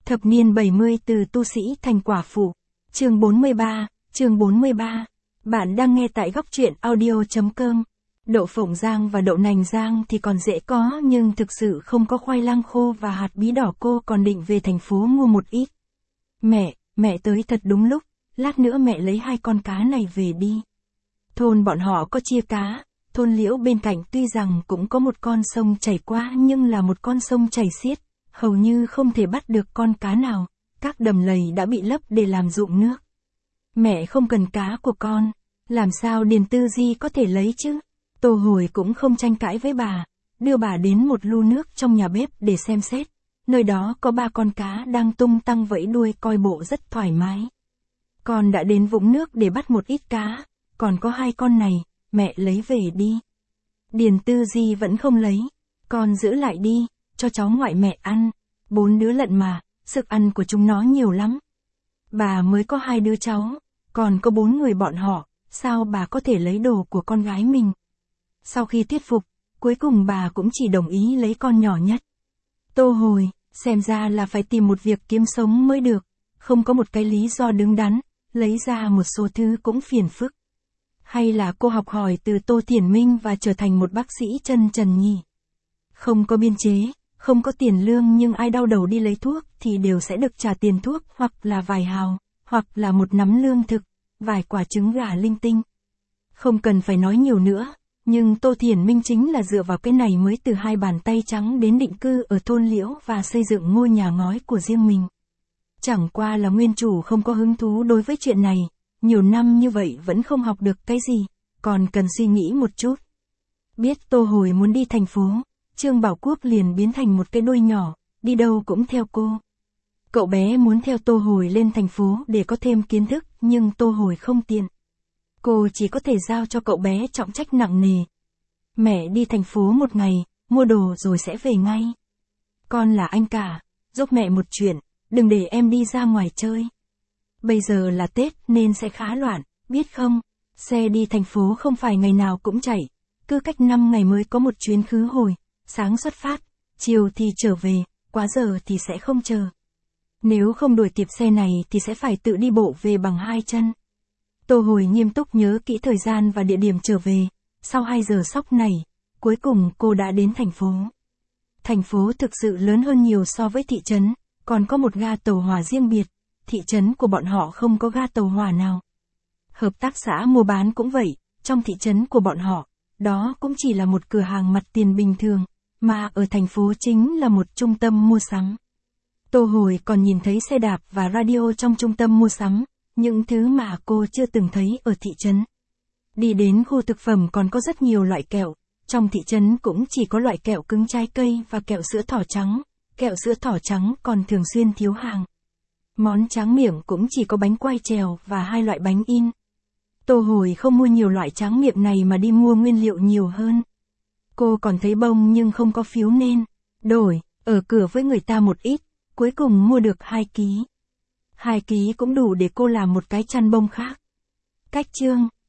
Thập niên 70 từ tu sĩ thành quả phụ. Chương 43. Bạn đang nghe tại góc truyện audio.com. Đậu phộng rang và đậu nành rang thì còn dễ có, nhưng thực sự không có khoai lang khô và hạt bí đỏ. Cô còn định về thành phố mua một ít. Mẹ tới thật đúng lúc, lát nữa mẹ lấy 2 con cá này về đi. Thôn bọn họ có chia cá, thôn Liễu bên cạnh tuy rằng cũng có một con sông chảy qua nhưng là một con sông chảy xiết, hầu như không thể bắt được con cá nào, các đầm lầy đã bị lấp để làm ruộng nước. Mẹ không cần cá của con, làm sao Điền Tư Di có thể lấy chứ? Tô Hồi cũng không tranh cãi với bà, đưa bà đến một lu nước trong nhà bếp để xem xét, nơi đó có 3 con cá đang tung tăng vẫy đuôi coi bộ rất thoải mái. Con đã đến vũng nước để bắt một ít cá, còn có 2 con này, mẹ lấy về đi. Điền Tư Di vẫn không lấy, con giữ lại đi, cho cháu ngoại mẹ ăn, 4 đứa lận mà, sức ăn của chúng nó nhiều lắm. Bà mới có 2 đứa cháu, còn có 4 người bọn họ, sao bà có thể lấy đồ của con gái mình? Sau khi thuyết phục, cuối cùng bà cũng chỉ đồng ý lấy con nhỏ nhất. Tô Hồi, xem ra là phải tìm một việc kiếm sống mới được, không có một cái lý do đứng đắn, lấy ra một số thứ cũng phiền phức. Hay là cô học hỏi từ Tô Thiển Minh và trở thành một bác sĩ chân trần nhỉ? Không có biên chế, không có tiền lương nhưng ai đau đầu đi lấy thuốc thì đều sẽ được trả tiền thuốc hoặc là vài hào, hoặc là một nắm lương thực, vài quả trứng gà linh tinh. Không cần phải nói nhiều nữa, nhưng Tô Thiển Minh chính là dựa vào cái này mới từ 2 bàn tay trắng đến định cư ở thôn Liễu và xây dựng ngôi nhà ngói của riêng mình. Chẳng qua là nguyên chủ không có hứng thú đối với chuyện này, nhiều năm như vậy vẫn không học được cái gì, còn cần suy nghĩ một chút. Biết Tô Hồi muốn đi thành phố, Trương Bảo Quốc liền biến thành một cái đuôi nhỏ, đi đâu cũng theo cô. Cậu bé muốn theo Tô Hồi lên thành phố để có thêm kiến thức, nhưng Tô Hồi không tiện. Cô chỉ có thể giao cho cậu bé trọng trách nặng nề. Mẹ đi thành phố một ngày, mua đồ rồi sẽ về ngay. Con là anh cả, giúp mẹ một chuyện, đừng để em đi ra ngoài chơi. Bây giờ là Tết nên sẽ khá loạn, biết không? Xe đi thành phố không phải ngày nào cũng chạy, cứ cách 5 ngày mới có một chuyến khứ hồi, sáng xuất phát, chiều thì trở về, quá giờ thì sẽ không chờ. Nếu không đuổi kịp xe này thì sẽ phải tự đi bộ về bằng 2 chân. Tô Hồi nghiêm túc nhớ kỹ thời gian và địa điểm trở về, sau 2 giờ sóc này, cuối cùng cô đã đến thành phố. Thành phố thực sự lớn hơn nhiều so với thị trấn, còn có một ga tàu hỏa riêng biệt, thị trấn của bọn họ không có ga tàu hỏa nào. Hợp tác xã mua bán cũng vậy, trong thị trấn của bọn họ, đó cũng chỉ là một cửa hàng mặt tiền bình thường, mà ở thành phố chính là một trung tâm mua sắm. Tô Hồi còn nhìn thấy xe đạp và radio trong trung tâm mua sắm, những thứ mà cô chưa từng thấy ở thị trấn. Đi đến khu thực phẩm còn có rất nhiều loại kẹo, trong thị trấn cũng chỉ có loại kẹo cứng trái cây và kẹo sữa thỏ trắng còn thường xuyên thiếu hàng. Món tráng miệng cũng chỉ có bánh quai trèo và 2 loại bánh in. Tô Hồi không mua nhiều loại tráng miệng này mà đi mua nguyên liệu nhiều hơn. Cô còn thấy bông nhưng không có phiếu nên đổi, ở cửa với người ta một ít, cuối cùng mua được 2 ký. 2 ký cũng đủ để cô làm một cái chăn bông khác. Cách chương